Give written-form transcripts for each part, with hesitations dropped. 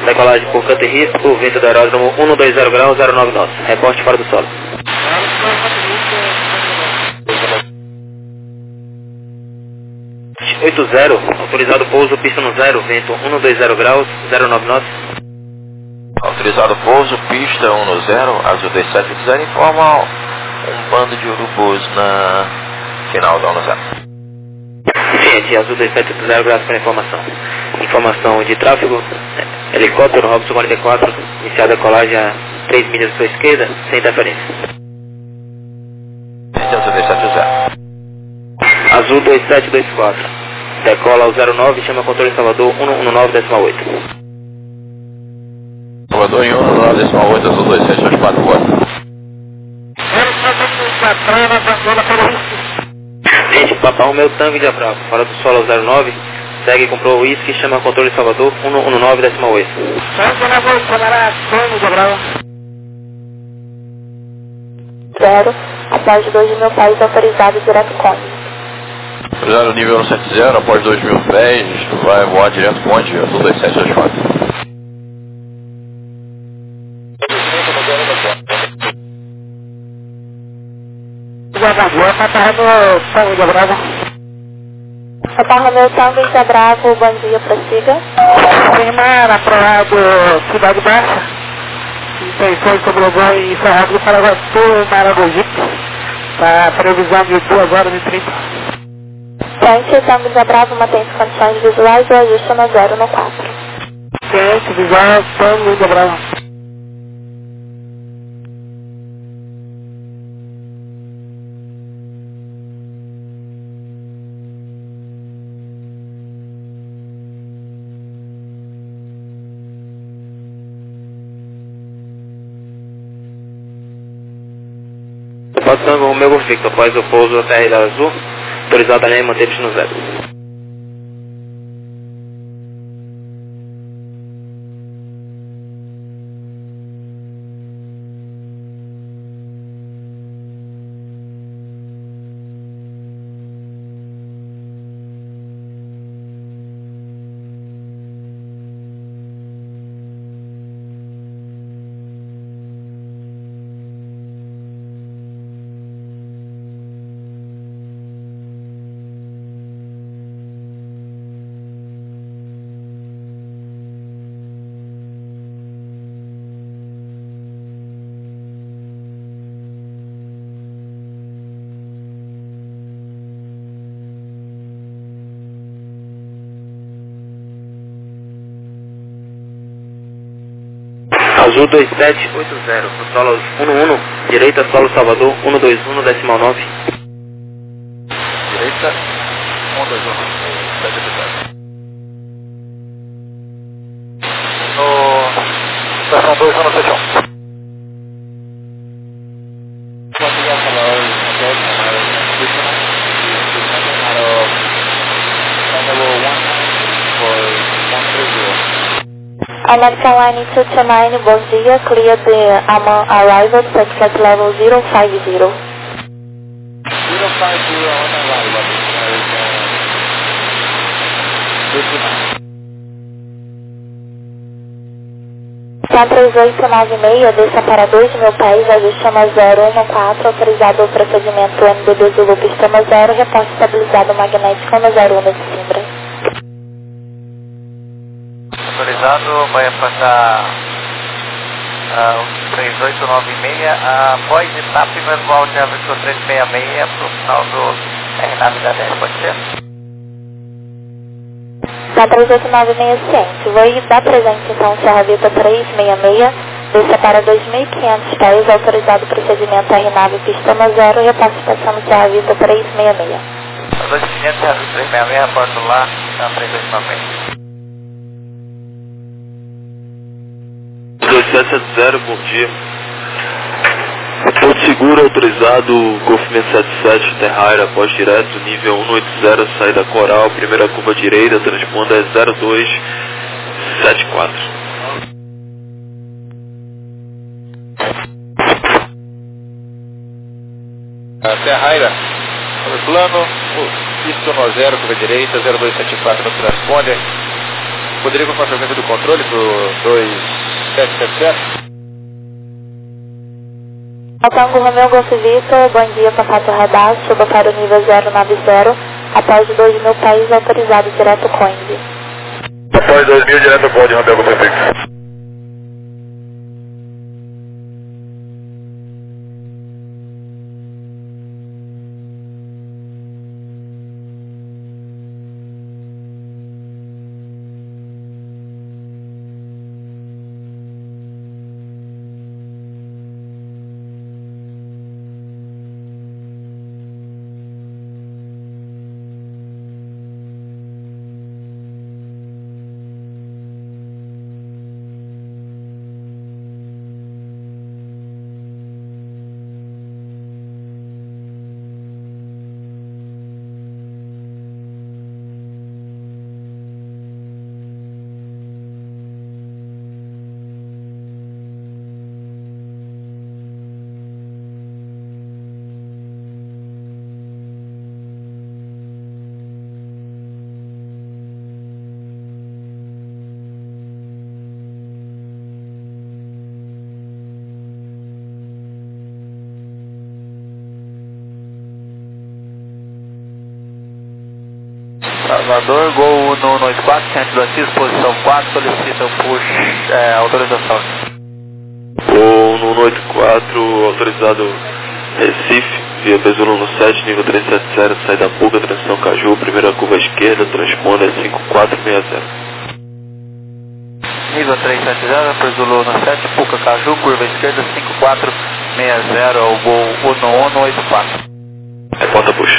Decolagem por canto e risco, vento do aeródromo 120 graus, 09 knots. Reporte fora do solo. 80, autorizado pouso, pista no 0, vento 120 graus, 09 knots. Autorizado pouso, pista 110, azul 270, informa um bando de urubus na final da 10. Ciente, azul 270, graças pela informação. Informação de tráfego, helicóptero Robson 44, iniciada a colagem a 3 milhas à sua esquerda, sem interferência. Azul 270. Azul 2724, decola ao 09, chama controle Salvador 119,8. Salvador em 119,8, azul 2724, boa. Gente, Papa Romeu Tango de Bravo, fora do solo ao 09, segue e comprou o uísque, chama controle Salvador 119,8. Zero, após 2 de meu país autorizado direto Conde. Autorizado nível 170, após 2000 pés, vai voar direto Conde, azul 2724. Papa Romeu Tango de Bravo, bom dia, prossiga. Confirmar aprovado Cidade Baixa, intenções sobre o voo em Ferrado do Paraguaçu, Maragogipe, para previsão de 2 horas e 30. Ciente, Tango de Bravo, mantém as condições visuais e ajusta no 0 no 4. Ciente, visual, Tango de Bravo. Tango Romeu Golf Victor, após o pouso até a Ilha Azul, autorizado a linha e manteve-se no 0. Azul 2780, no solo 11, direita solo Salvador 121,9. Direita, 121, 7. No estação 2, zona 71. American Line 229, bom dia, clear the Amman arrival, taxi level 050. 050 on arrival, Tá 3896, desça para 2 de meu país, ajuste no 014, autorizado o procedimento NBB Zulu, pista no 0, reporte estabilizado magnético no 01 de Simbra. Autorizado, vai passar 3896, após etapa e volte a versão 366 para o final do RNAV da 10, pode ser? Tá 3896, ciente. Vou dar presente então Serra Vita 366, desça para 2.500 pés, autorizado o procedimento RNAV pista no 0, repasse estação Serra Vita 366. 2500, Serra Vita 366, reporto lá, 3896. 2770, bom dia. Porto Seguro autorizado, Golf 677, Terraira, após direto, nível 180, saída Coral, primeira curva direita, transponda é 0274. Terraira, plano, pista no 0, curva direita, 0274 no transponder. Poderia confirmar a frequência do controle pro 2770? Tango Romeo Golf Victor, bom dia, contato radar, suba para o nível 090, após 2.000 pés autorizado, direto Coimbra. Após 2.000, direto Coimbra, Romeo Golf Victor. Salvador, Gol 184, centro do Assis, posição 4, solicita push, autorização. Gol 184, autorizado Recife, via Besouro 17, nível 370, saída Puca, transição Caju, primeira curva esquerda, transponder 5460. Nível 370, Besouro 17, Puca, Caju, curva esquerda 5460, ao Gol 184. Reporta push.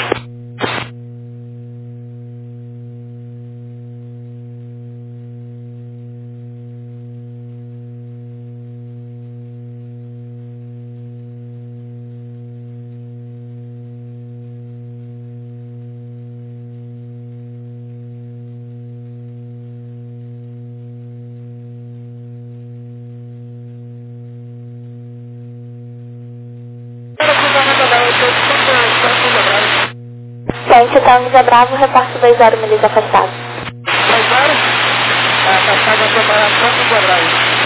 Ciência Tango Zé Bravo, reporte 20 milhas afastado. 2 horas? Afastado a preparação do Zé Bravo.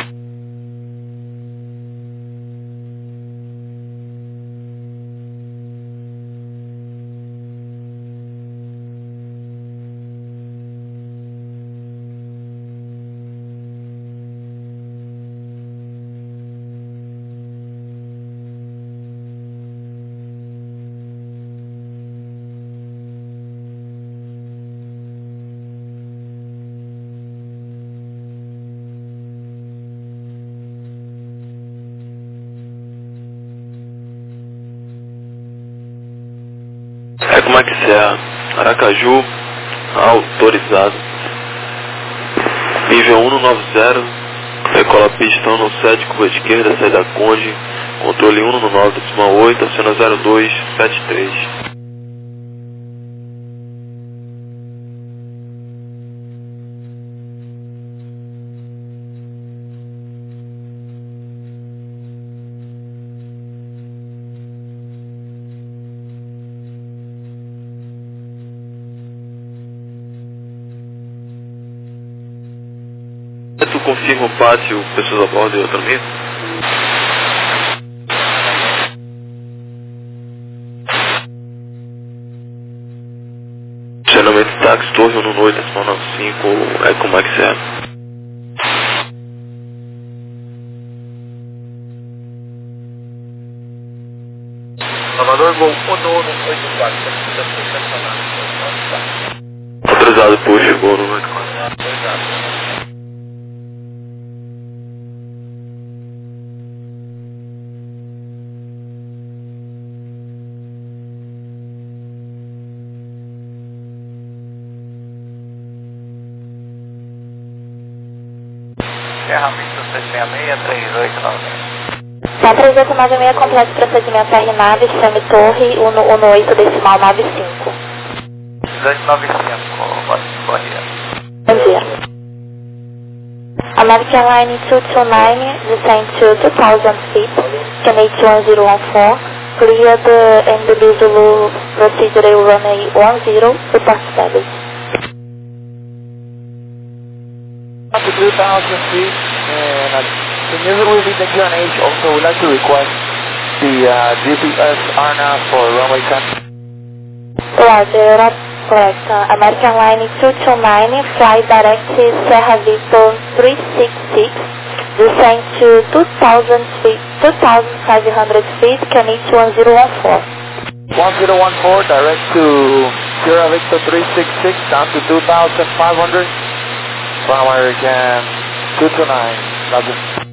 Como é que Serra, Aracaju, autorizado. Nível 190, decola pistão no 7, curva esquerda, saída Conde, controle 119.8, acena 0273. Tu confirma o pátio, pessoas a bordo e outra amigo? Geralmente táxi, torre 118, decimal 95, é como é que será? Salvador, Gol 184, Autorizado, puxa, Gol 184. Autorizado. Ferramenta 666-3896. Tá 3896, completo procedimento R-Nave, chame torre 118, decimal 95. 295, correto. Bom dia. American Line 229, descend to 2000 feet, Canadian 1014, cleared NBB Zulu procedural runway 10, report status. Up to 2,000 feet, and the will be the QNH. Also, would like to request the GPS RNAV for runway 10. Roger, correct. American Line 229, fly direct Sierra Victor 366, descend to 2,000 feet, 2,500 feet, QNH 1014. 1014, direct to Sierra Victor 366, down to 2,500, from American 229, Roger.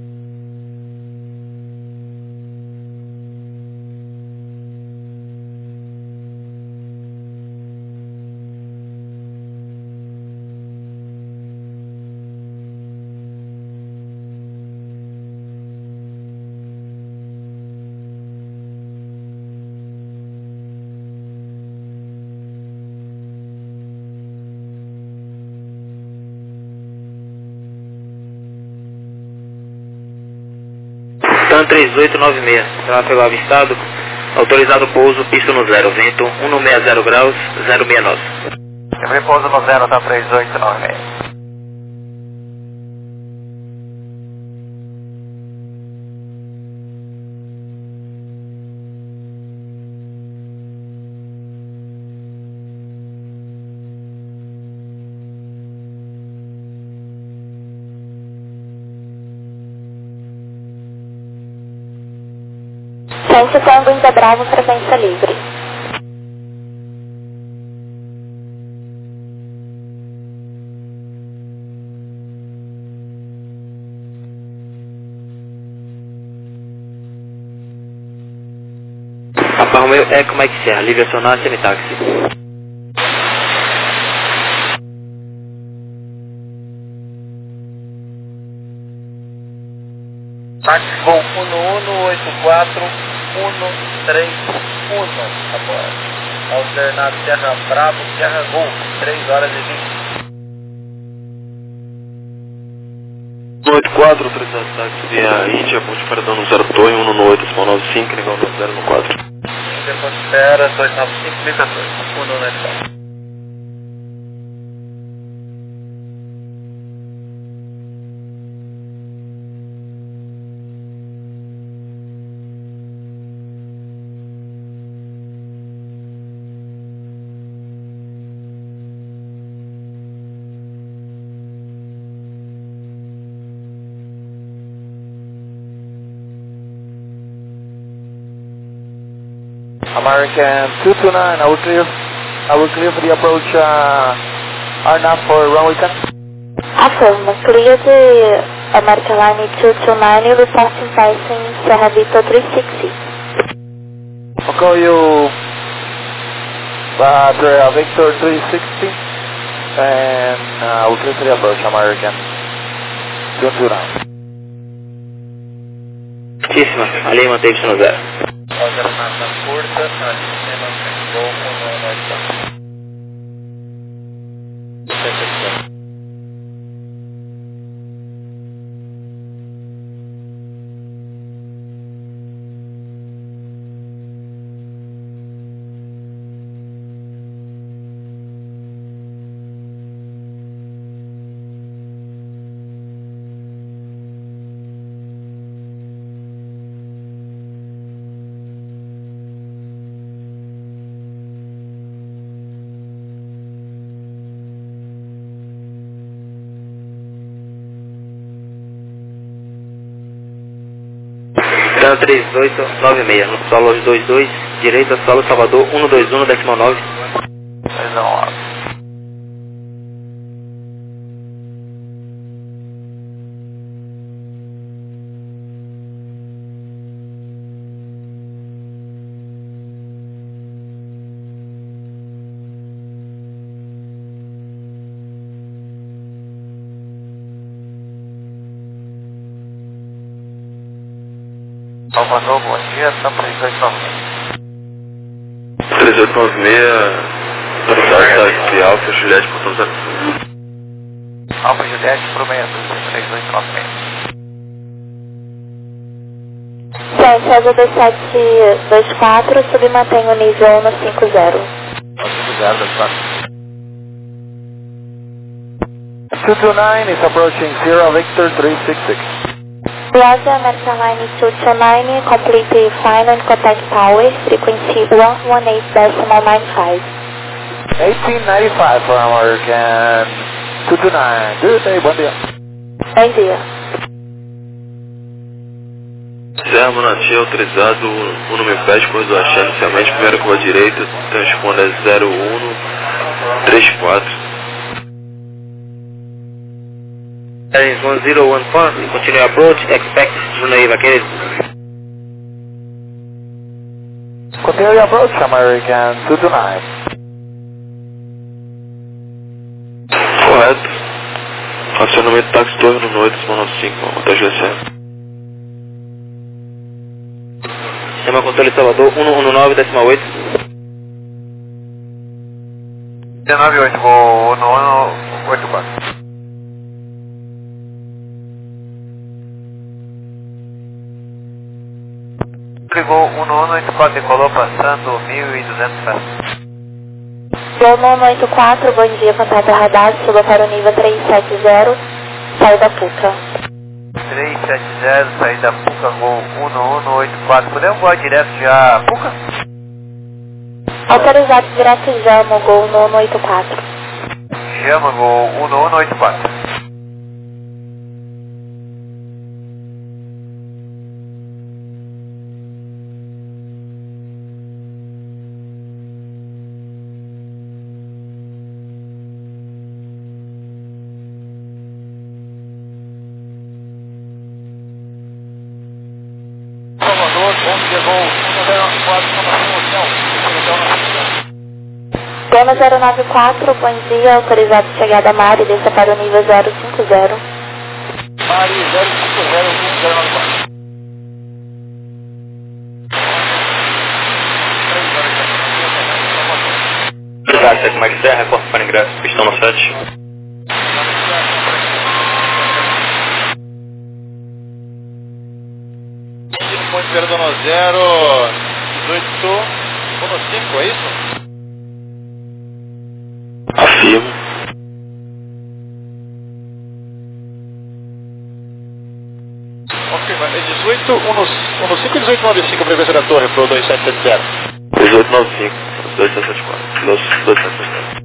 TAM 3896, tráfego avistado, autorizado pouso, pista no 0, vento 160 graus, 069. Repouso no 0, TAM 3896. Centro Tango India Bravo, frequência livre. Alfa Romeo Eco Mike Sierra, livre acionar, semi-táxi. Maximum 1184131 agora. Alternado Sierra Bravo, Sierra Golf, 3 horas e 20. 184, autorizado táxi via Índia, ponte paradão no 0 torre, 198, decimal 95, nível 9014. Índia, ponte espera, 295, 1014, 194. American 229, I will clear for the approach RNAV for runway 10. Affirm, clear the American Line 229, reporting passing Sierra Victor 360. I'll call you Sierra Victor 360, and I will clear for the approach American 229. Certíssima, a linha manteve-se no 0. Alternata curta, a linha mantém TAM 3896, no solo 22, direita, solo Salvador 121, decimal 9. 219. Salvador, bom dia, TAM 3896. 3896, autorizado táxi Alfa Juliette, portão 05. Alfa Juliette pro 3896. César B724, submantém o nível 150. 150, 24. 229 is approaching Sierra Victor 366. Roger, American Line 229, complete final contact tower, frequency 118.95. 1895 for American 229. Good day, bom dia. Bom dia. Serra Natia autorizado, o número PET, corredor Axé, inicialmente, primeira curva direita, transponder 0134. 1014, continue approach, expect runway evacuated. Continue approach, American 229. Correto. Acionamento táxi torre no 895, hotel GC. Sistema controle Salvador, 119.8. 198, vou 1184. Ligou 1184, decolou passando 1200 pés. Gol 184, bom dia, contato radar, suba para o nível 370, sai da PUCA. 370, saída PUCA, gol 1184. Podemos voar direto já PUCA? Autorizado direto Jama, gol 1184. Chama, gol 1184. Gama 094, bom dia, autorizado chegada a Mari, desça para o nível 050. Mari 050, 1094. Táxi, Mike Serra, corta para ingresso, pistão no 7. Ponte Verdono 01815, é isso? Afirmo. Confirma, é 1815 e 1895 a frequência da torre pro 2770. 1895, 2774. 2774.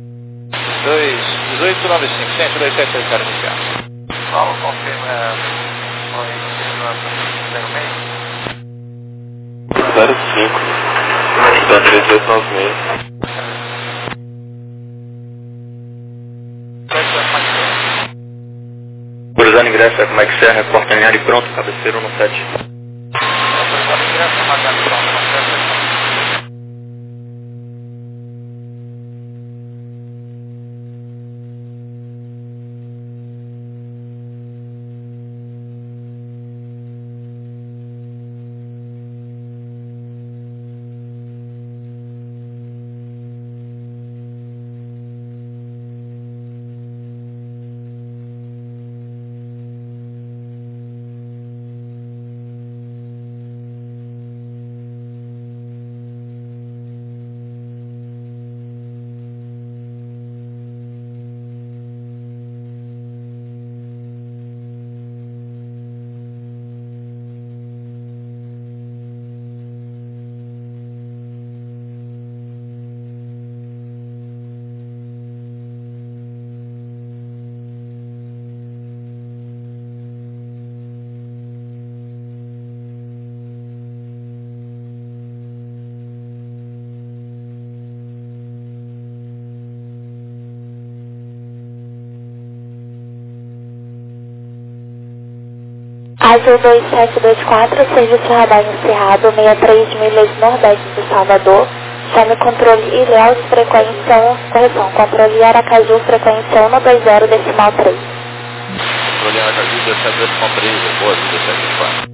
1895, centro 2770 inicial. Paulo, confirma. 05, está 3896. Autorizado ingresso, é Mike Serra, porta linear e pronto, cabeceiro no 7. Autorizado ingresso, radar, pronto, Azul 2724, serviço radar encerrado, 63 milhas nordeste de Salvador. Chame controle Ilhéus, frequência 1, correção, controle Aracaju, frequência 120, decimal 3. Controle Aracaju, 17.3, boa, 17.4.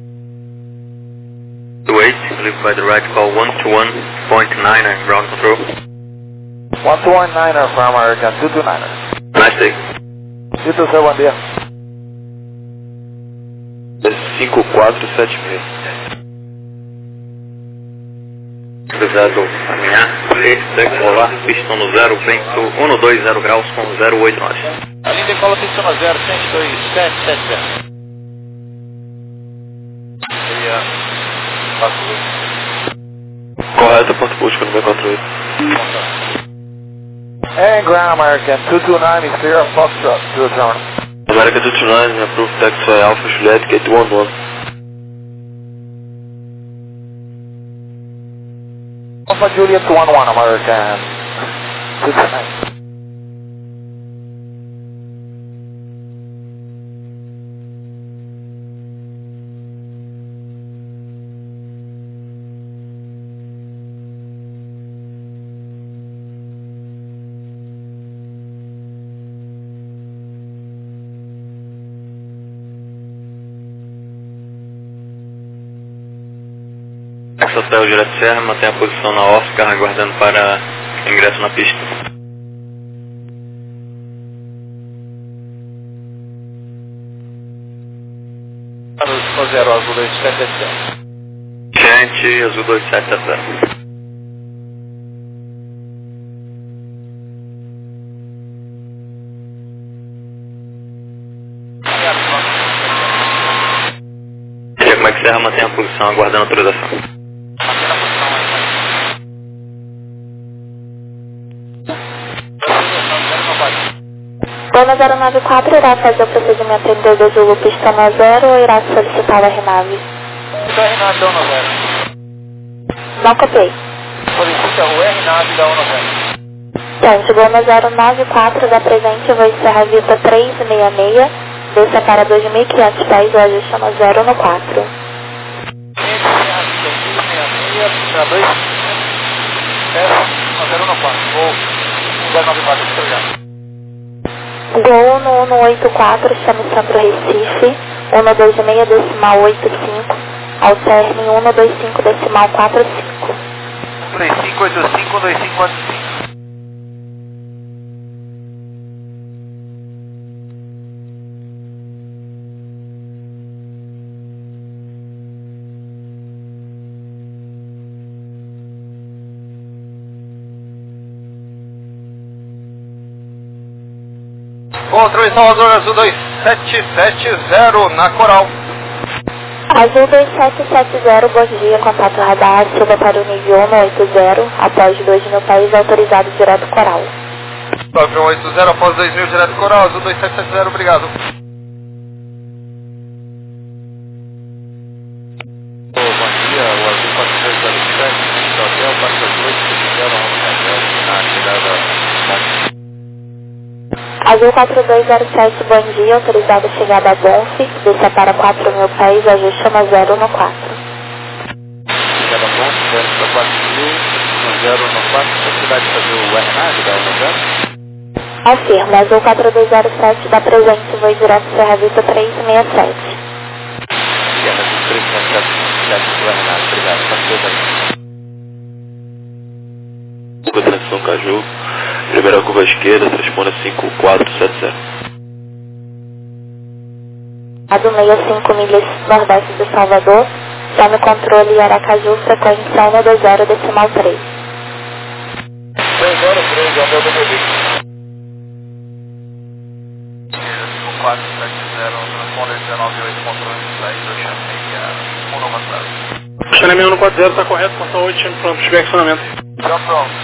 Wait, leave by the right, call 121.9, ground control. 121.9 for American 229. Nice day. E do seu bom dia. 5476. Autorizado alinhar, decolar, pistão no 0, vento 120 graus com 089. decola pista 0, 102.770. Correto, ponto busca no 648. And ground American 229 is clear of Foxtrot to the terminal. American 229, approved taxi Alpha Juliet, gate 11. Alpha Juliet 11 American 229. Hotel Juliette Serra, mantém a posição na Oscar, aguardando para ingresso na pista. Azul 0, Azul 2770. Gente, Azul 2770. Como é que Serra mantém a posição, aguardando a autorização. Goma 094 irá fazer o procedimento em 2 Zulu pista na 0 ou irá solicitar a RNAV? Então a RNAV da 10. Não copiei. Solicita o RNAV da 10. Gente, Goma 094 da presente voo Serra Vita 366, desça para 2.500 pés, o ajuste na 0 no 4. Para 2, 0 no 4. Vou 094, obrigado. Gol no 184, chama o Centro Recife, 126 decimal 85, ao término 125 decimal 45. 3585, 2545. Controle Salvador Azul 2770 na Coral. Azul 2770, bom dia, contato radar, suba para o nível 180, após 2.000 pés, autorizado direto Coral. Patrão 80 após 2.000 direto Coral, Azul 2770, obrigado. Bom dia, o Azul 4207, hotel 428, na chegada. Azul 4207, bom dia, autorizado chegada a Bonf, desça para 4.000 pés, ajuste na 0 no 4. Chegada a Bonf, desce para 4.000, no 0 no 4, possibilidade de fazer o RNAV da 10? Afirma, Azul 4207 da presente, voo direto Serra Vista 367. Chegada de 367, possibilidade do RNAV, obrigado, Transição Caju, primeira curva esquerda, transponda 5470. Ado 65 milhas nordeste de Salvador, chame o controle Aracaju, frequência 120 decimal 3. 203, é o meu BBB. 5470, transponder 198, controle de saída, chamei a 190. Estacionamento 140 está correto, porta 8, chame pronto, estiver acionamento. Já pronto.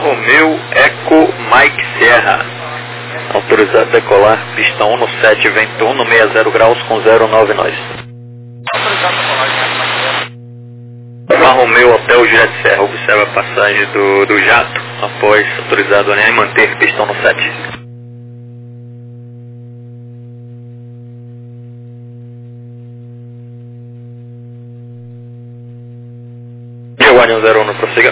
Romeo Eco Mike Sierra. Autorizado a decolar, pista 17, vento 160 graus com 09 nós. Autorizado a decolar, Alfa Romeo Hotel Juliette Serra, observa a passagem do jato, após autorizado a manter pistão no 7. Guardião 01, prossiga.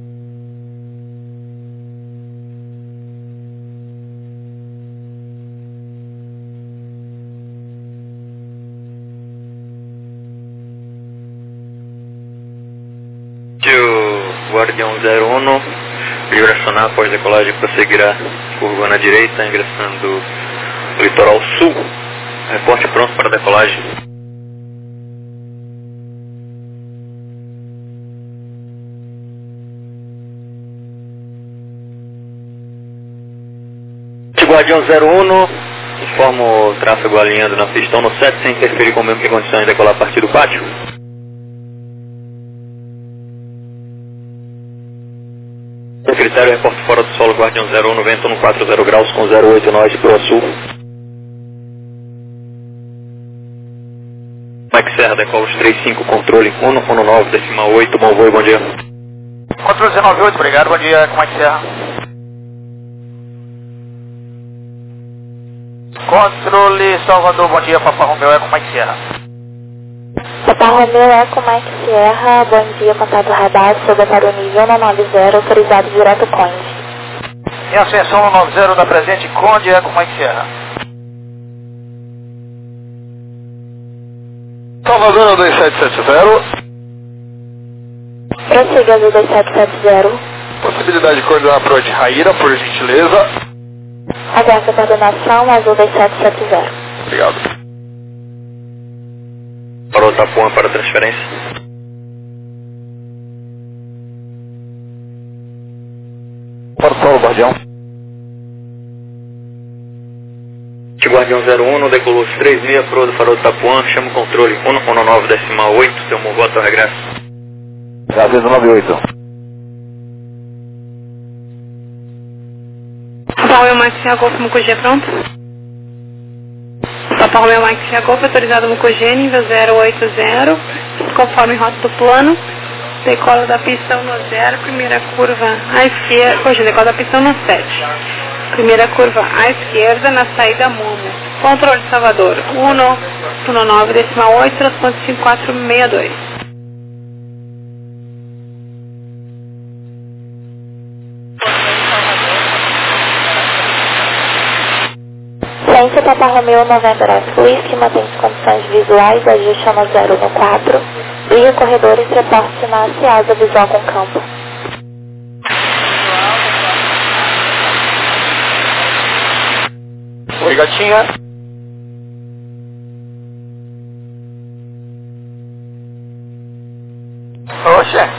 Guardião 01, livre acionar após decolagem, prosseguirá curva na direita, ingressando no litoral sul. Reporte pronto para decolagem. Guardião 01, informa o tráfego alinhando na pistão no 7 sem interferir com o mesmo que condições de decolar a partir do pátio. Secretário, reporte fora do solo, Guardião 01, vento 140 graus com 08 nós pro sul. Mike Serra, decola os 35, controle 119, decimal 8, bom voo e bom dia. Controle 198, obrigado, bom dia, com Mike Serra. Controle Salvador, bom dia, Papa Romeo Eco Mike Sierra. Papa Romeo Eco Mike Sierra, bom dia, contato radar, sobre para o nível 190, autorizado direto Conde. Em ascensão 190 da presente Conde Eco Mike Sierra. Salvador 2770. Prossiga do 2770. Possibilidade de coordenar a proa de Raíra, por gentileza. Aguarda a coordenação, azul 2770. Obrigado. Parou Tapuã para transferência. Para o solo, Guardião. Guardião 01, decolou os 36, proa do farol do Tapuã, chama o controle 119, decimal 8, seu morro ao regresso. Gazeta 98. Papa Romeo Mike Sierra Golf Mucugê pronto? Papa Romeo Mike Sierra Golf autorizado Mucugê, nível 080, conforme rota do plano. Decola da pista 10, primeira curva à esquerda, hoje decola da pista 17. Primeira curva à esquerda na saída Momo. Controle Salvador 119, decimal 8, transporte 5462. Ciência Papa Romeo 90 Fluis, que mantém as condições visuais, ajuste chama 0 no 4. Liga corredores, reporte na Ciasa visual com campo. Oi, gatinha. Oxe.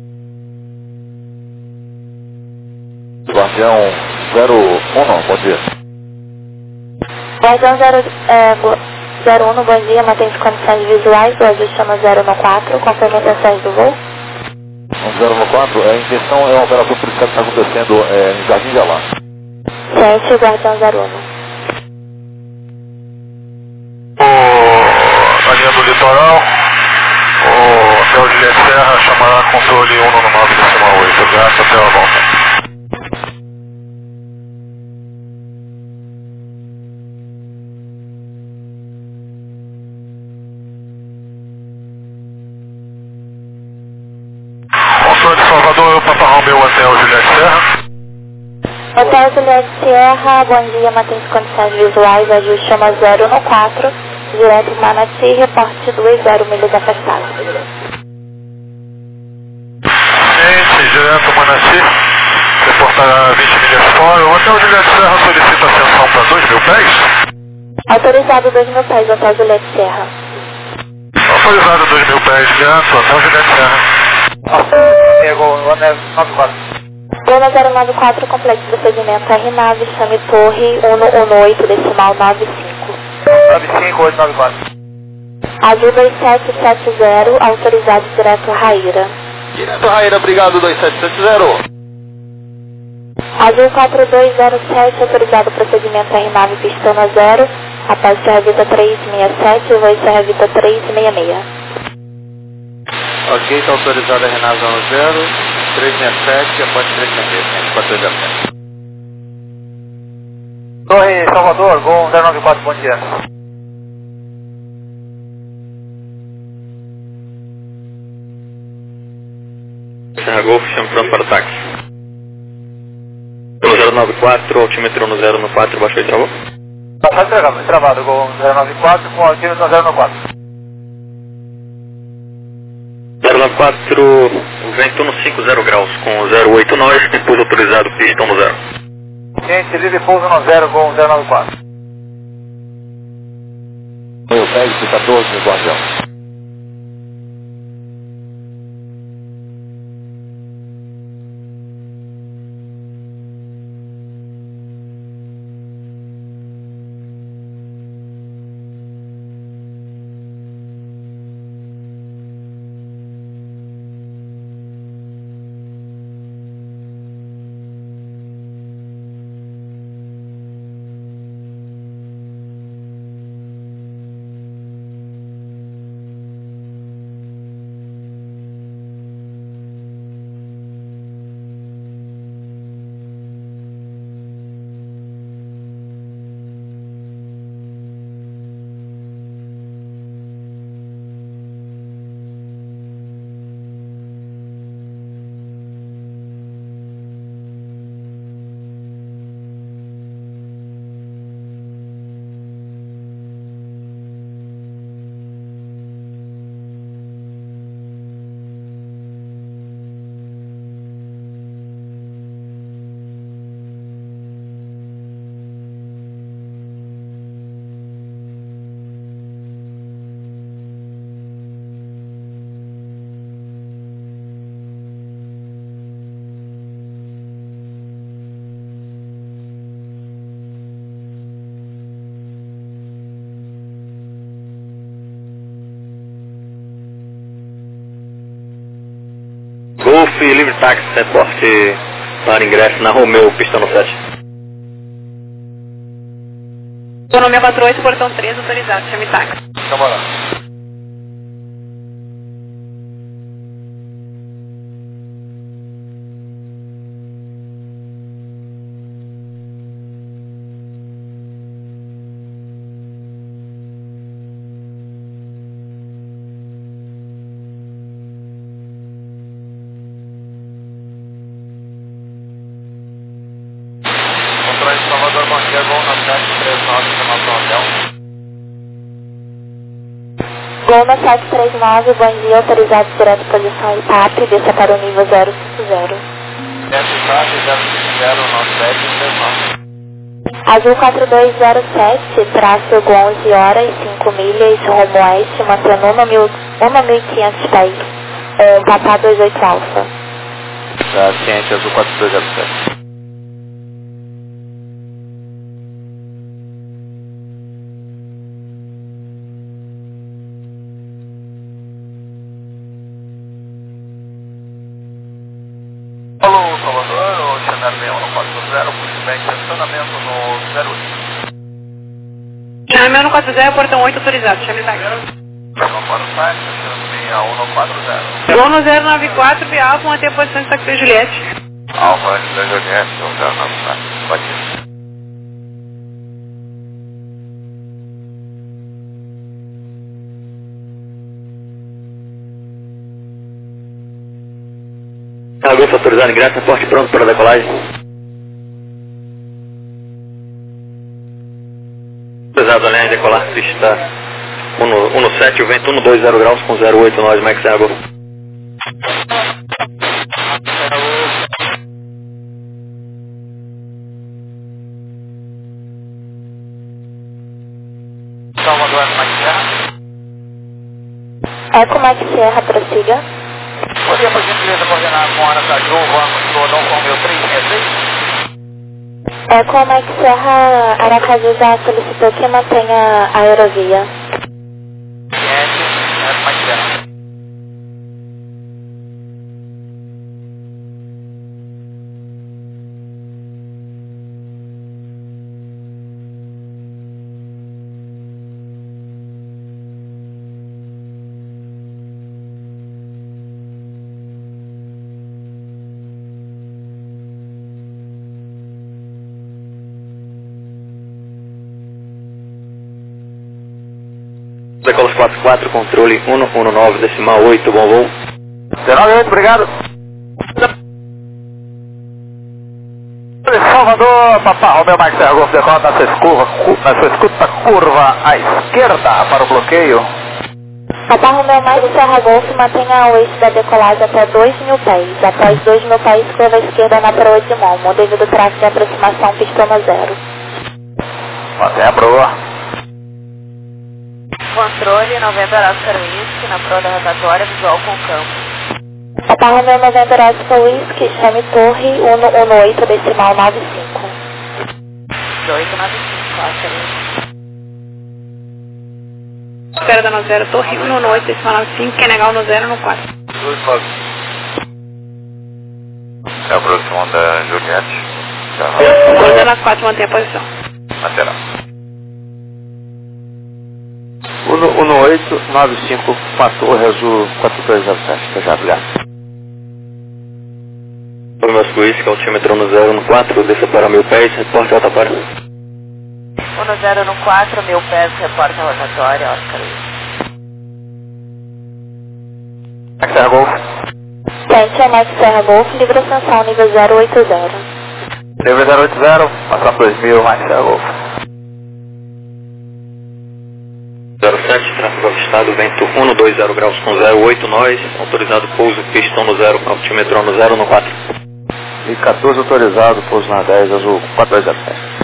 Guardião 01, bom dia. Guardião 01, bom dia, mantém as condições visuais, o ajuste chama 0 no 4, confirma as intenções do voo. 0 no 4, a intenção é uma operação policial que está acontecendo em Jardim de Alá. Ciência, Guardião 01. Na linha do litoral, o Hotel Juliette Serra chamará controle 119 decimal 8, graças até a volta. Salvador, Papa Romeo, Hotel Juliette Serra. Hotel Juliette Serra, bom dia, mantém as condições visuais, ajuste chama 0 no 4, direto Manati, reporte 20 milhas afastadas. Gente, direto Manati, reportará 20 milhas fora. O Hotel Juliette Serra solicita ascensão para 2.000 pés. Autorizado 2.000 pés, Hotel Juliette Serra. Autorizado 2.000 pés, direto, Hotel Juliette Serra. Pegou o 94. Plano 094, complexo procedimento R-Nave, chame torre 118, decimal 95. 95894. Azul 2770, autorizado direto Raíra. Direto Raíra, obrigado 2770. Azul 4207, autorizado procedimento R9, pista 10, após Serra Vita 367, voo Serra Vita 366. Ok, está autorizado a R9 10, 367, após 366, 1407. Torre Salvador, Gol 094, bom dia. Serra Golf, chame pronto para o táxi. Pelo 094, altímetro no 094, baixou e travou? Passagem travado, Gol 094 com altímetro no 094. 094, vento no 50 graus, com 08 nós, depois autorizado, pista 10. Gente, livre pouso no 0, Gol 094. Eu pego, fica 12 no guardião. Golf livre táxi, reporte para ingresso na Romeu, pista 7. Economia 48, portão 3, autorizado, chame táxi. Então bora. Controle de Salvador, bom dia, Gol 9739, chamado para o hotel. Gol na 739, bom dia, autorizado direto posição ITAP, desça para o nível 050. Desce ITAP 050, 9739. Azul 4207, traço 11 horas, 5 milhas, rumo oeste, mantendo 1.500 pés, Papá 28 Alfa. Tá, ciente, Azul 4207. Alô, Salvador, o Chanel 6140, possivelmente estacionamento no 08. Chame 140, portão 8, autorizado, chame táxi. Vamos para o site, estacionamento 6140. Gol no 094, via Alfa, manter a posição de táxi Juliette. Alfa, antes da Juliette, 094, batido. Serra Golf autorizado ingresso, reporte pronto para decolagem. Autorizado a linha de decolar, pista 17, o vento 120 graus com 08 nós, Max Serra Golf. Salvador, Max Serra. Eco Max Serra, prossiga. Poderia, por gentileza, coordenar com a Ana Caju, vamos do Odom com o meu 366? Eco Max Serra, Aracaju já solicitou que mantenha a aerovia. Ciente, Eco Max Serra. Decolas 44, controle 119, decimal 8, bom voo. 19,8, obrigado. Salvador, Papa Romeu Mike Serra Golf, decola na sua escuta curva à esquerda para o bloqueio. Papa Romeu Mike Serra Golf, mantenha o eixo da decolagem até 2.000 pés. Após 2.000 pés, curva à esquerda na proa de Momo, devido ao tráfego de aproximação pistona 0. Mantenha a proa. Controle, Novembro Oscar Whisky, na proa da rotatória, visual com campo. Papa Romeu Novembro Oscar Whisky, chame torre 118, decimal 95. 1895, Oscar Whisky. Espera da 90, torre 118, decimal 95, quer negar o 90 no 4. 29. Se aproximando da Juliette. Coordenadas 4, mantém a posição. Lateral. 1895 com a torre azul 4207, já obrigado. Sobre meus Whisky, altímetro no 0 no 4, desça para 1000 pés, reporte alta para. 10 no 4, 1000 pés, reporta a rotatória, Oscar Whisky. Mike Serra Golf. Tente a Mike Serra Golf, livre ascensão nível 080. Nível 080, passando 2000, Mike Serra Golf. 07, tráfego avistado, vento 120 graus com 08 nós, autorizado pouso, pistão no 0, altímetro no 0 no 4. E 14 autorizado, pouso na 10, azul 4207.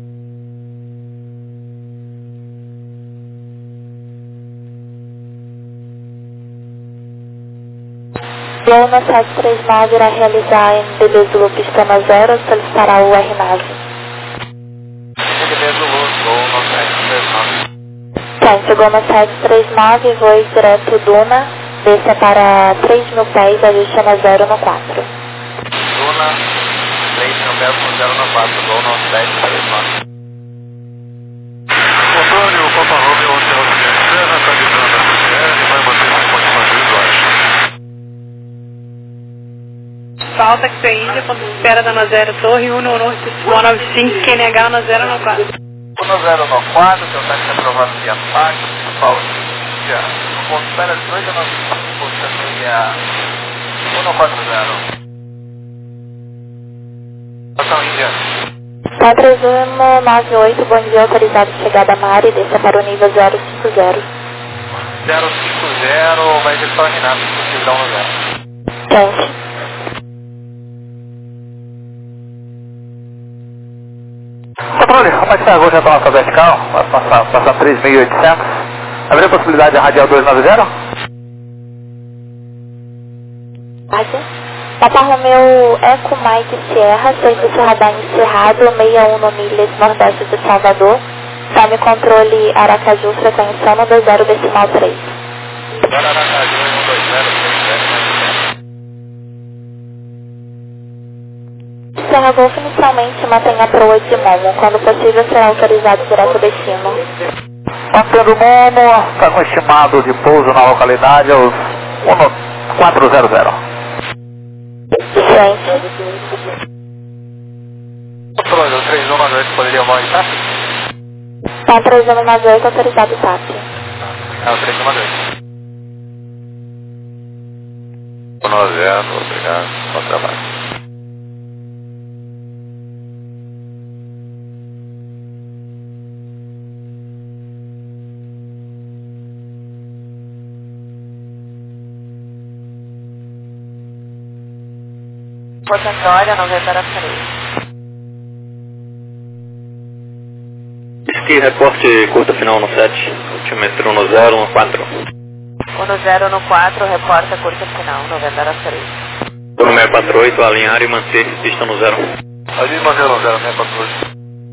Lona 739 irá realizar em DB Zulu pistona 0, solicitará o RNAV. DB Zulu, voo no 739. Tente, Goma 739, voe direto Duna, desça para 3.000 pés, ajuste na 0 no 4. Duna, 3.000 pés com 0 no 4, voo no 739. Controle, o Papa Romeu, onde é o Juliette Serra, está livrando a CCR, vai manter as condições visuais. Falta que você Índia, quando espera da 90, torre 118, decimal 95, quer negar o 90 no 4. 10 no 4, seu táxi aprovado via PAC, Paulo, via ponto espera 1895, via 140. Ação Índia. 4198, bom dia, autorizado chegada a Mari, desça para o nível 050. 050, vai executar o RNAV, se dá um 0. Tente. Controle, o Mike Serra Golf já está na sua vertical, vai passar 3.800. Haveria possibilidade de radial 290? Papa Romeu Eco Mike Sierra, serviço radar encerrado, 61 milhas nordeste de Salvador. Chame controle Aracaju, frequência 120 decimal 3. Aracaju 120, Serra Golf inicialmente mantém a proa de Momo, quando possível será autorizado direto ao destino. Mantendo Momo, está com estimado de pouso na localidade aos 1400. Frente. Controle, o 3198 poderia voar em TAP? Tá 3198, autorizado TAP. É o 3198. 90, obrigado, bom trabalho. Rotatória, 90 era 3. Whisky, reporte curta final no 7, altímetro no 0 no 4. 10 no 4, reporta curta final, 90 era 3. Turno 648, alinhar e manter pista no 0. Ali manter no 0, 648.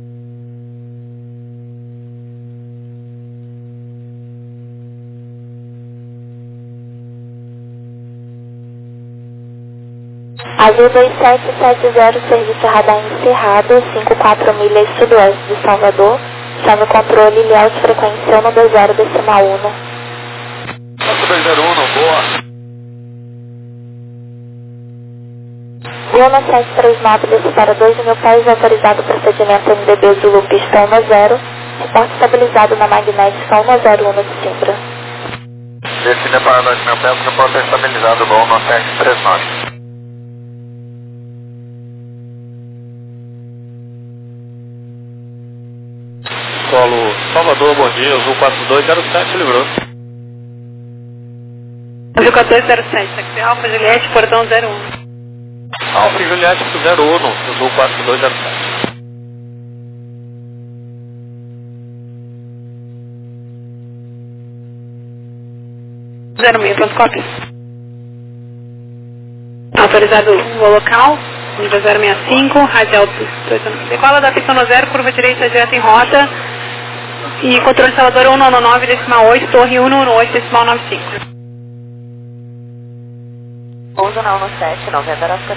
Azul 2770, serviço radar encerrado, 54 milhas sudoeste de Salvador. Chame controle layout frequência 120 decimal 1. 201, boa. Luna 739, desce para 2.000 pés, autorizado procedimento MDB Zulu pistão 0. Reporte estabilizado na magnética 101 no Simbra. Descida para 2.000 pés, reporte estabilizado, voo no 739. Solo Salvador, bom dia, Azul 4207, livrou. Azul 1407, aqui Alfa Juliette, portão 01. Alfa Juliette 01, Azul 4207. 06, pronto, cópia. Autorizado o local, nível 065, radial 289. Decola da pista 10, curva direita direto em rota. E controle Salvador 199, decimal 8, torre 118, decimal 95. Pouso na 17, Novembro Oscar.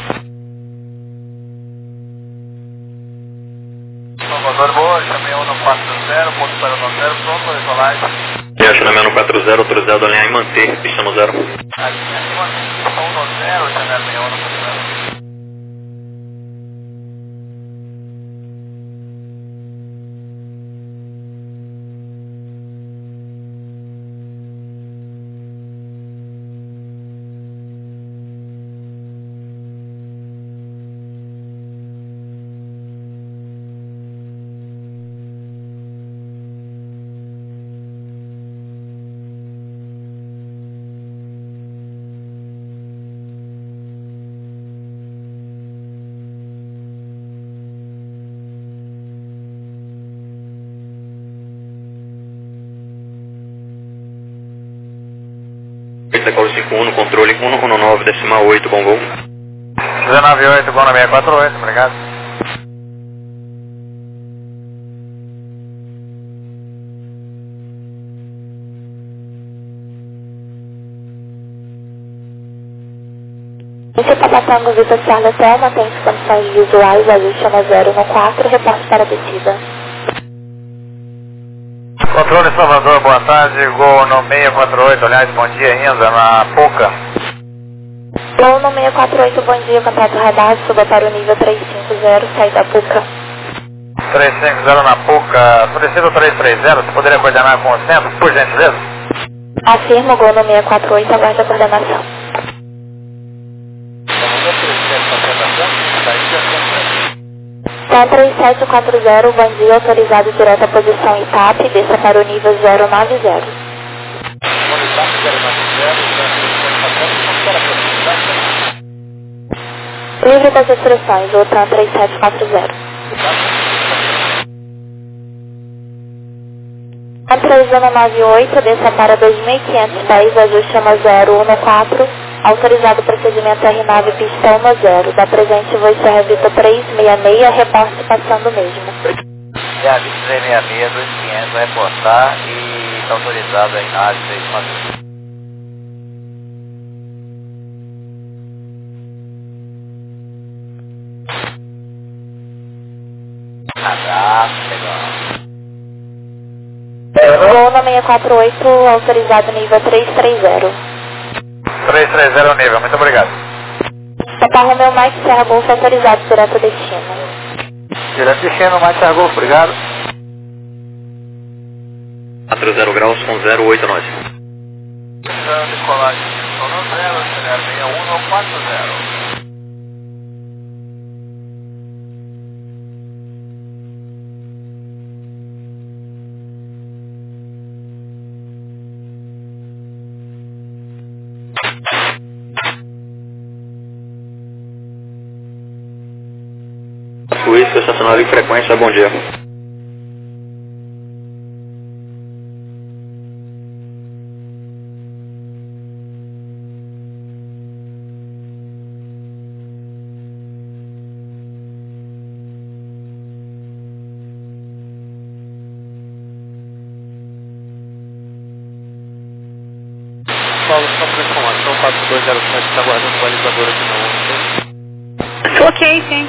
Salvador, boa, chamei 140, ponto para 90, pronto para decolagem. Chamei 140, autorizado a alinhar e manter, pista no 0. Aqui, pista 110, janela 61, Decola 51, controle 119, decimal 8, bom voo. 198, bom na 648, obrigado. Esse Tabatango Vista Charlie Hotel mantém condições visuais, ajuste na 014, reporte para a descida. Controle Salvador, boa tarde, Gol no 648, aliás, bom dia ainda, na Puca. Gol no 648, bom dia, contato radar, suba para o nível 350, saída Puca. 350 na Puca, solicito 330, você poderia coordenar com o centro, por gentileza? Afirmo, Gol no 648, aguarde a coordenação. Então 3740, bom dia, autorizado direto à posição ITAP, desça para o nível 090. Livre das instruções, voltando 3740. 3198, desça para 2500 pés, ajuste na 014, autorizado procedimento R9, pista 10, da presente voo Serra Vita 366, reporte passando mesmo. Já, 2366, 2500, vai reportar e está autorizado aí na área 346. Abraço, legal. Voo na 648, autorizado nível 330. 330 o nível, muito obrigado. Papa Romeo Mike Serra Golf, autorizado direto destino. Direto destino, Mike Serra Golf, obrigado. 40 graus com 08 nós. Decolagem, sono 0, acelera 6140. Suíça, estacionário em frequência, bom dia. Paulo, só para informação, 4207 está guardando o balizador aqui na 11. Ok, sim.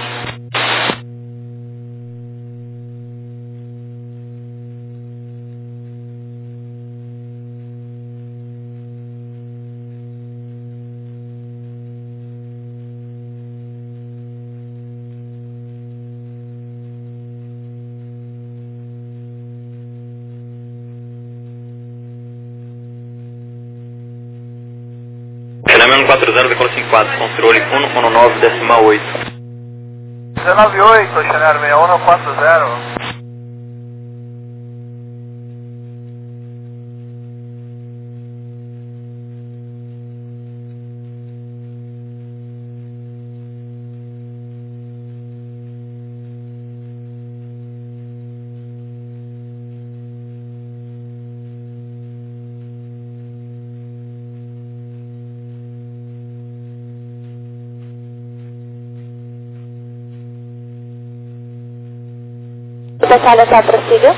140, decola 54, controle 119,8. 198, Channel 6140. Batalha tá prossiga.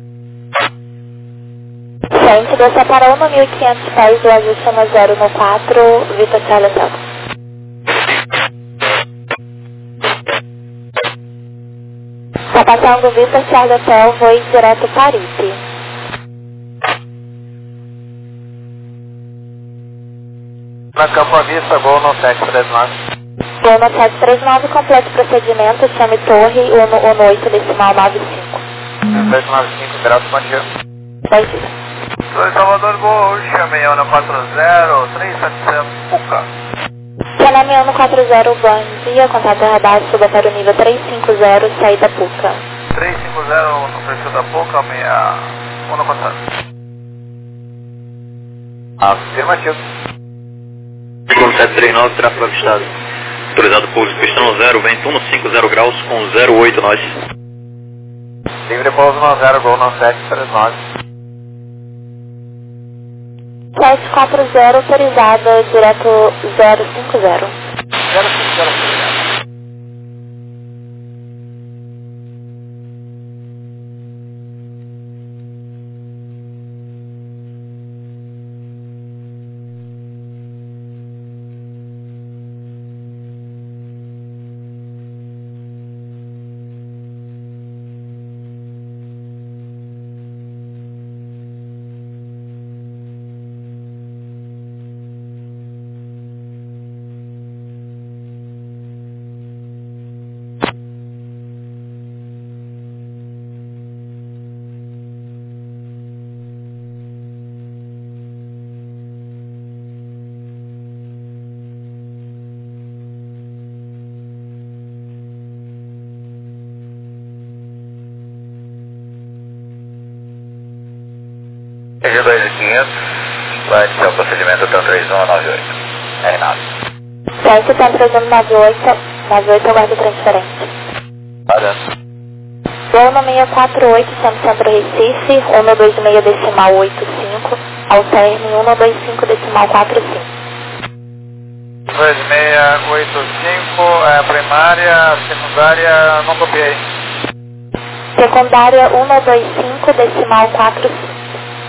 Gente, desça para 1.500 pés do ajuste chama 0 no 4, Vitor Charlie Hotel. Tá passando Vitor Charlie Hotel, voo direto Paripe. Na Campo Vista, gol no 739. Gol no 739, completo procedimento, chame torre 118 decimal 95. 795, grau de bom dia. Bom dia. Sou Salvador, gol, chame 140, 370, Puca. Chame 140, bom dia, contato radar, suba para o nível 350, saída Puca. 350 no perfil da Puca, 140. Afirmativo. Gol 739, tráfego avistado. Autorizado pouso, pistão 0, vento 150 graus com 08 nós. Livre pouso no 0, gol no 739. 740, autorizada, direto 050. 050. G2500, vai iniciar o procedimento TAM 3198. É Renato. Certo, TAM 3198, aguardo transferência. Padrão. Gol no 648, Centro Recife, 126 decimal 85, ao término 125 decimal 45. 2685, primária, secundária, não copiei. Secundária 125 decimal 45.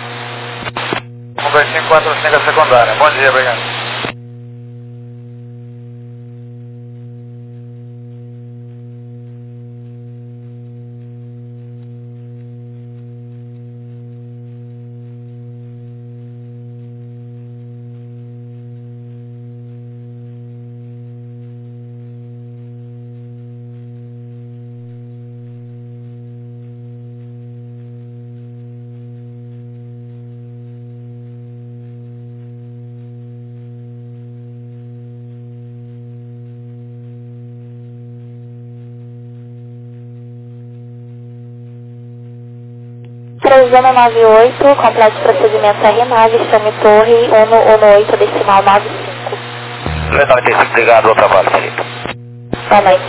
12545 a secundária. Bom dia, obrigado. Zona 98, completo procedimento RNAV, chame torre 118 decimal 95. 95, obrigado, bom trabalho, Felipe. Também.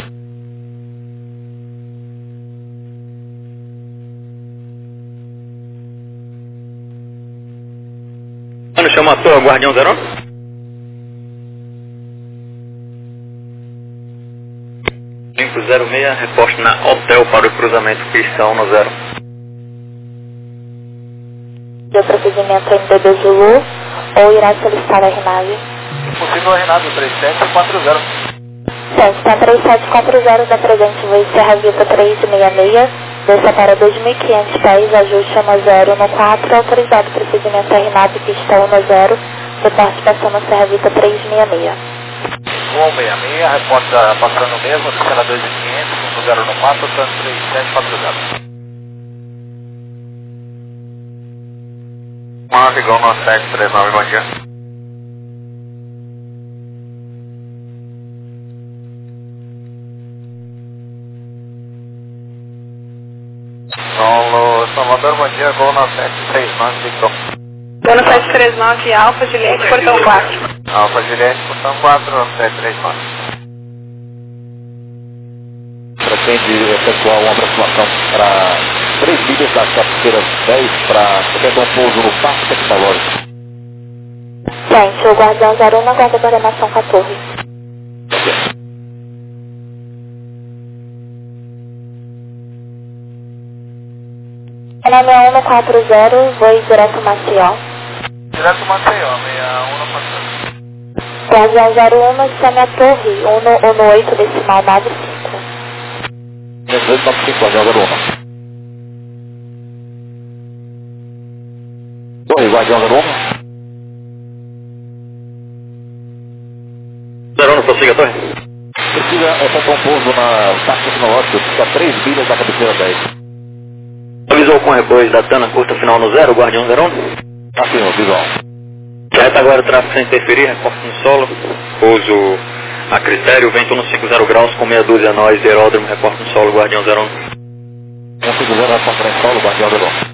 Mano, chama a torre, Guardião 0. Limpo 06, reposto na hotel para o cruzamento pistão no 0. Deu procedimento MDB Zulu ou irá solicitar a RNAV? Possível a RNAV 3740. Certo, tá 3740 da presente voo Serra Vita 366, desça para 2.500 pés, ajuste chama 0 no 4, autorizado procedimento RNAV pista 1 no 0, reporte passando Serra Vita 366. 166, reporte passando mesmo, descendo a 2.500, no 0 no 4, tanto 3740. Mark, Gol no 739, bom dia. Salvador, bom dia, gol 9739, Victor. Gol 739, Alfa Juliette, portão 4. Alfa Juliette, portão 4, 739. Pretende efetuar uma aproximação para 3 milhas da cabeceira 10 para efetuar um pouso no Parque Tecnológico. Gente, o Guardião 01 aguarda a coordenação 14. Nome 140, voo direto Maceió. Direto Maceió, 61 Guardião 01, está na torre, 118 decimal 95. 1895, Guardião 01. Torre, Guardião 01. 01, prossiga a torre. Precisa efetuar um pouso na Parque Tecnológico, fica 3 milhas da cabeceira 10. Avisou com repouso da Tana, curta final no 0, Guardião 01. Afirma, visual. Reta agora, tráfego sem interferir, reporte no solo. Pouso a critério, vento 150 graus com meia dúzia nós, aeródromo, reporte no solo, Guardião 01. 150, reporte no solo, Guardião 01.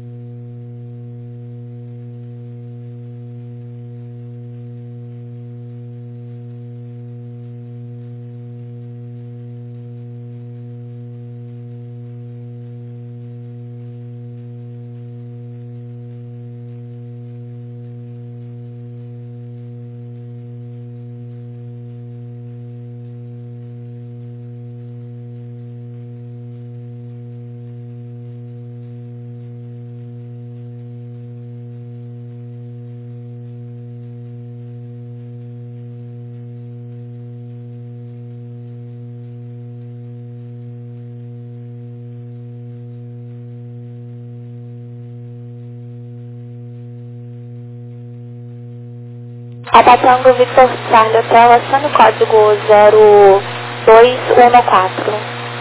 Abatango Victor Charlie Hotel, acione o código 0214.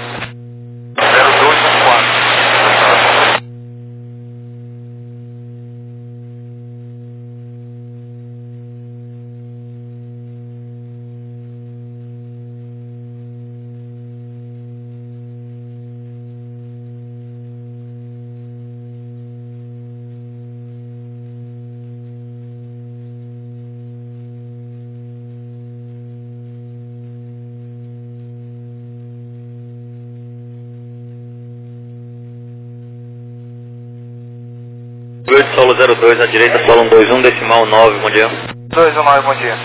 0214. Solo 02, à direita, solo 121, decimal 9, bom dia. 219, bom dia.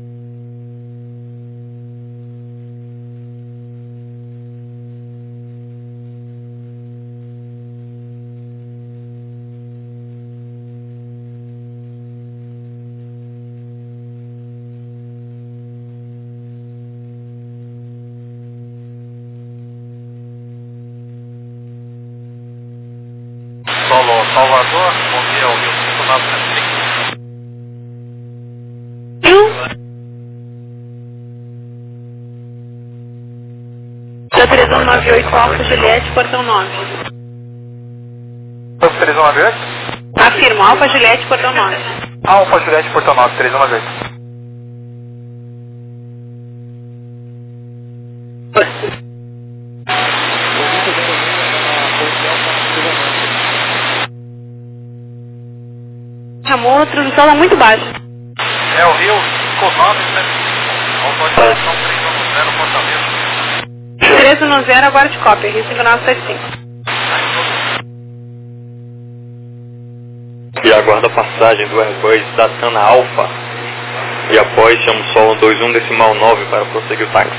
Solo Salvador, bom dia, o 3198, Alfa Juliette, portão 9. 3198? Afirmo, Alfa Juliette, portão 9. Alfa Juliette, portão 9, 3198. Chamou, a transmissão está muito baixa. É o Rio 5975. Autorização 310, Fortaleza. 310, agora de cópia, Rio 5975. E aguarda a passagem do Airbus da Tana Alfa. E após chama o solo 21, decimal 9 para prosseguir o táxi.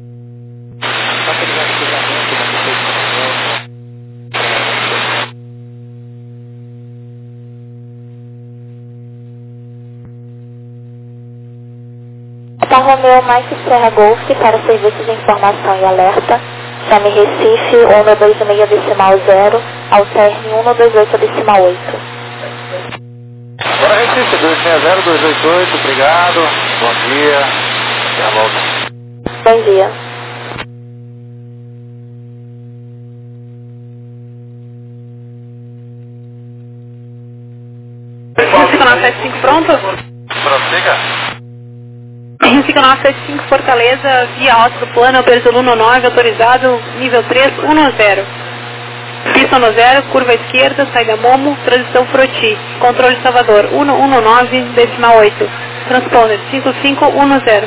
Alfa Romeo Mike Serra Golf para serviços de informação e alerta. Chame Recife 126 decimal 0, alterne 128 decimal 8. Agora Recife 260 288, obrigado. Bom dia. Até a volta. Bom dia. Rio 5975 pronto? Prossiga. Rio 5975 Fortaleza, via alta do plano, Perzoluno 9, autorizado, nível 3, 110. Pista pista 10, curva esquerda, saída Momo, transição Froti. Controle Salvador 119, decimal 8. Transponder 5510.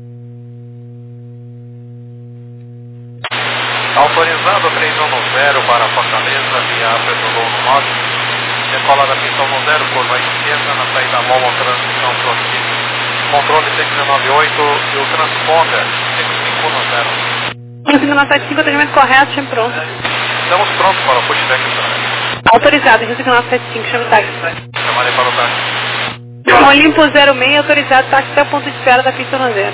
Autorizado 310 para Fortaleza, via Petrodon 9. Decola da pista 10, curva esquerda, na saída Momo, transição Froti. Controle 698 e o transponder 5510. 5975, atendimento correto, chame pronto. Estamos prontos para o pushback também. Autorizado, 5975, chame o táxi. Chamarei para o táxi. Olimpo 06, autorizado, táxi até o ponto de espera da pista 10.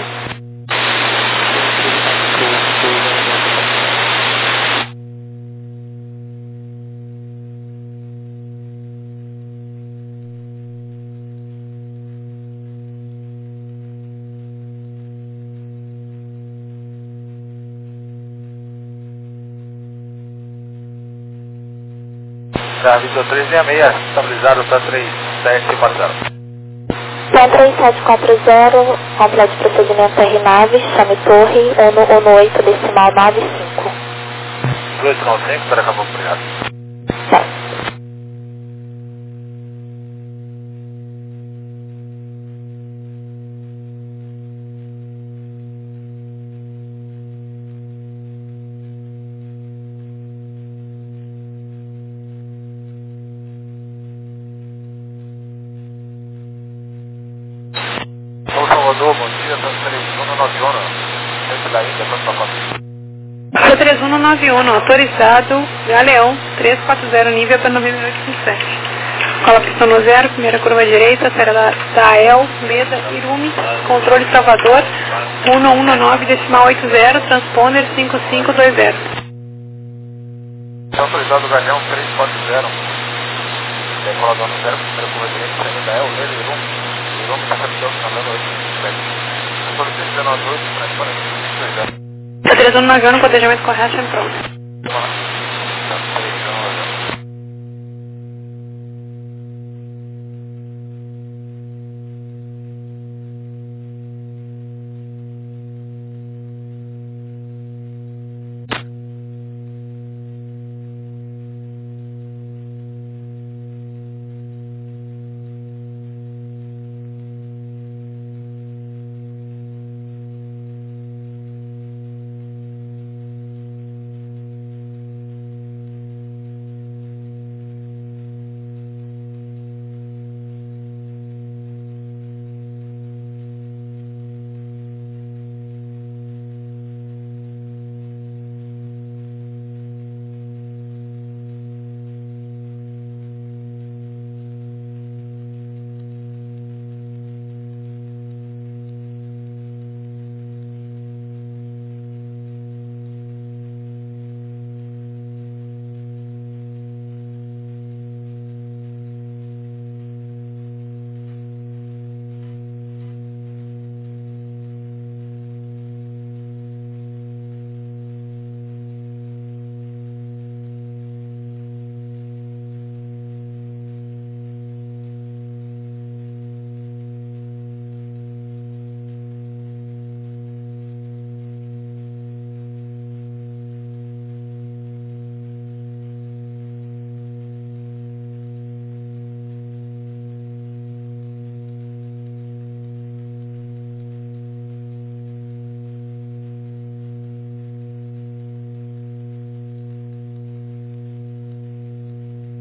Da Vitor 366, estabilizado para 3740. Tom 3740, complete procedimento R-Naves, chame torre 118, decimal 95. 295, para Cabo Obrigado. Certo. Salvador, bom dia, está 3191, dentro da Índia, quanto para Foi 3191, autorizado, Galeão 340, nível para 9857. Cola pista 0, primeira curva direita, saída da AEL, Meda, Irumi, controle Salvador, 119, decimal 80, transponder 5520. Autorizado Galeão 340, decola do 0, primeira curva direita, saída da AEL, Meda, Irumi, está capitão, andando 857. Controle 698, transponder 5520. 3191, cotejamento correto, chame pronto.